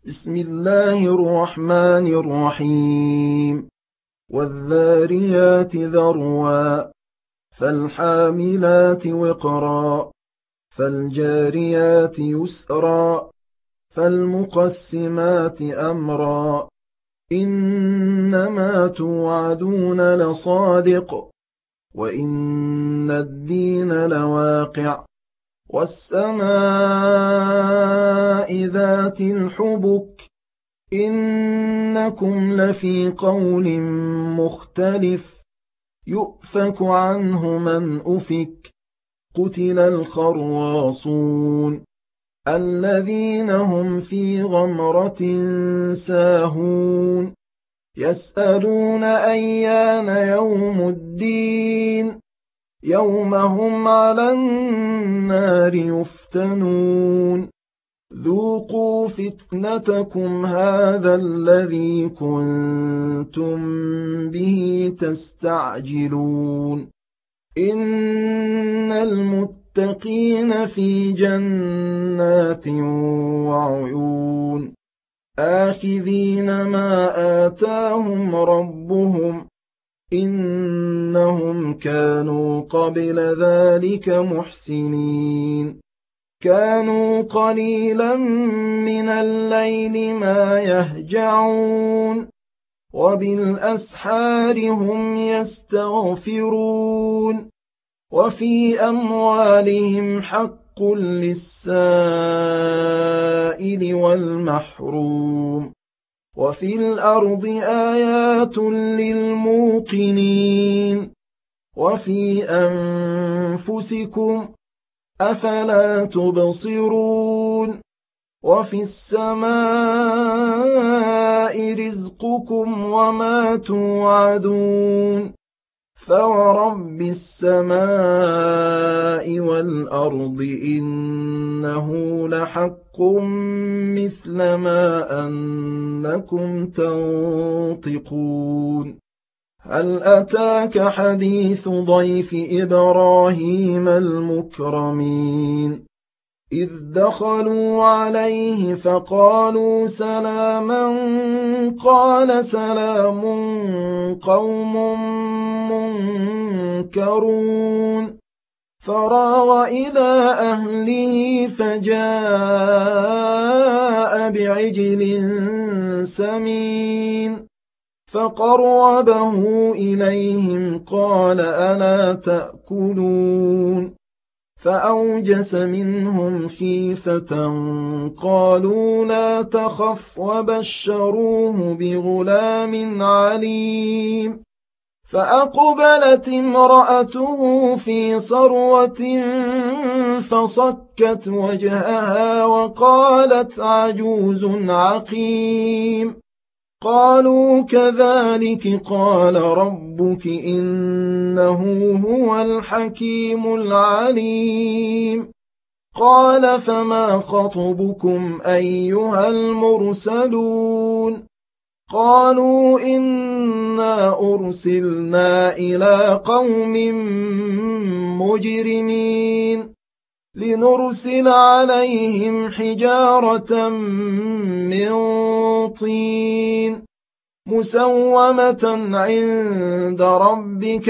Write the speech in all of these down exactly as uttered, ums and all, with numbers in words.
بسم الله الرحمن الرحيم والذاريات ذروا فالحاملات وقرا فالجاريات يسرا فالمقسمات أمرا إنما توعدون لصادق وإن الدين لواقع والسماء ذات الحبك إنكم لفي قول مختلف يؤفك عنه من أفك قتل الخراصون الذين هم في غمرة ساهون يسألون أيان يوم الدين يوم هم على النار يفتنون ذوقوا فتنتكم هذا الذي كنتم به تستعجلون إن المتقين في جنات وعيون آخذين ما آتاهم ربهم إنهم كانوا قبل ذلك محسنين كانوا قليلا من الليل ما يهجعون وبالأسحار هم يستغفرون وفي أموالهم حق للسائل والمحروم وفي الأرض آيات للموقنين وفي أنفسكم أفلا تبصرون وفي السماء رزقكم وما توعدون فورب السماء والأرض إنه لحق مثل ما أنكم تنطقون هل أتاك حديث ضيف إبراهيم المكرمين إذ دخلوا عليه فقالوا سلاما قال سلام قوم منكرون فراغ إلى أهله فجاء بعجل سمين فقربه إليهم قال ألا تأكلون فأوجس منهم خيفة قالوا لا تخف وبشروه بغلام عليم فأقبلت امرأته في صروة فصكت وجهها وقالت عجوز عقيم قالوا كذلك قال ربك إنه هو الحكيم العليم قال فما خطبكم أيها المرسلون قالوا إنا أرسلنا إلى قوم مجرمين لنرسل عليهم حجارة من طين مسومة عند ربك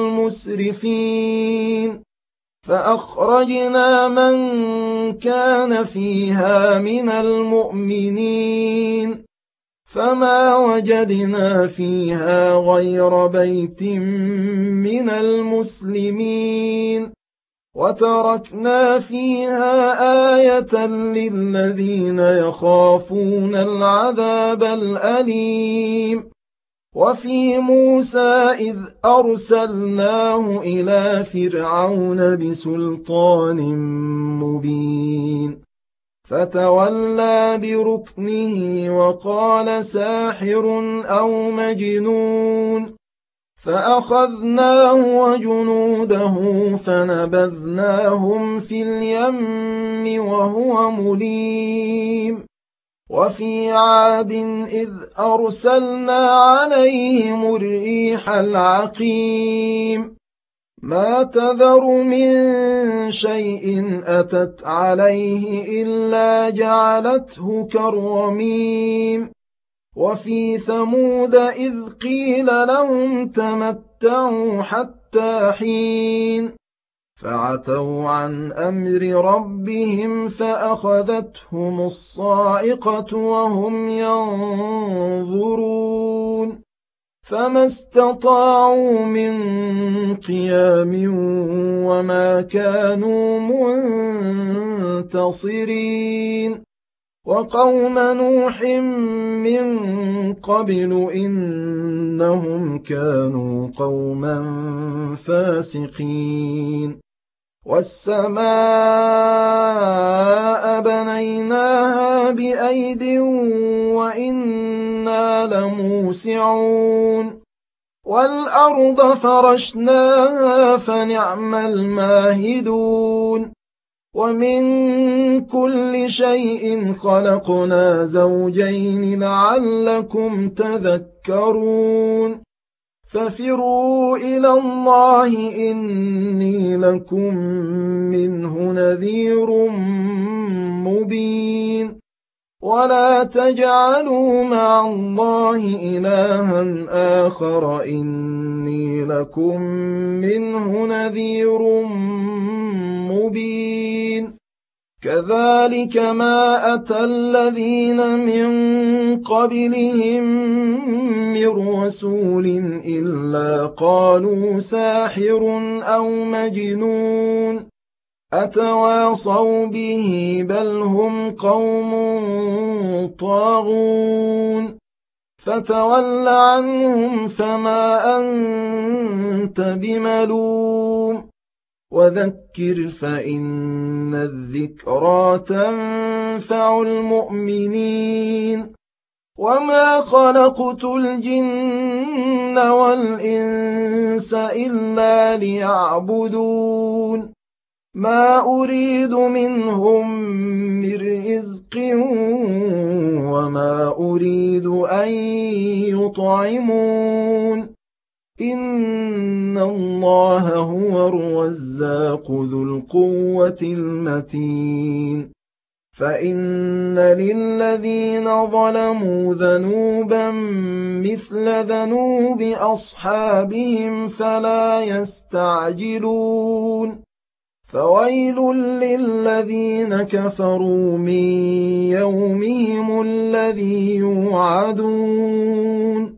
للمسرفين فأخرجنا من كان فيها من المؤمنين فما وجدنا فيها غير بيت من المسلمين وتركنا فيها آية للذين يخافون العذاب الأليم وفي موسى إذ أرسلناه إلى فرعون بسلطان مبين فتولى بركنه وقال ساحر أو مجنون فأخذناه وجنوده فنبذناهم في اليم وهو مليم وفي عاد إذ أرسلنا عليهم الريح العقيم ما تذر من شيء أتت عليه إلا جعلته كالرميم وفي ثمود إذ قيل لهم تمتعوا حتى حين فعتوا عن أمر ربهم فأخذتهم الصاعقة وهم ينظرون فما استطاعوا من قيام وما كانوا منتصرين وقوم نوح من قبل إنهم كانوا قوما فاسقين والسماء بنيناها بأيد وإنا لموسعون والأرض فرشناها فنعم الماهدون ومن كل شيء خلقنا زوجين لعلكم تذكرون ففروا إلى الله إني لكم منه نذير مبين ولا تجعلوا مع الله إلها آخر إني لكم منه نذير مبين كذلك ما أتى الذين من قبلهم من رسول إلا قالوا ساحر أو مجنون أتواصوا به بل هم قوم طاغون فتول عنهم فما أنت بملوم وذكر فإن الذكرى تنفع المؤمنين وما خلقت الجن والإنس إلا ليعبدون ما أريد منهم من رزق وما أريد أن يطعمون إن الله هو الرزاق ذو القوة المتين فإن للذين ظلموا ذنوبا مثل ذنوب أصحابهم فلا يستعجلون فويل للذين كفروا من يومهم الذي يوعدون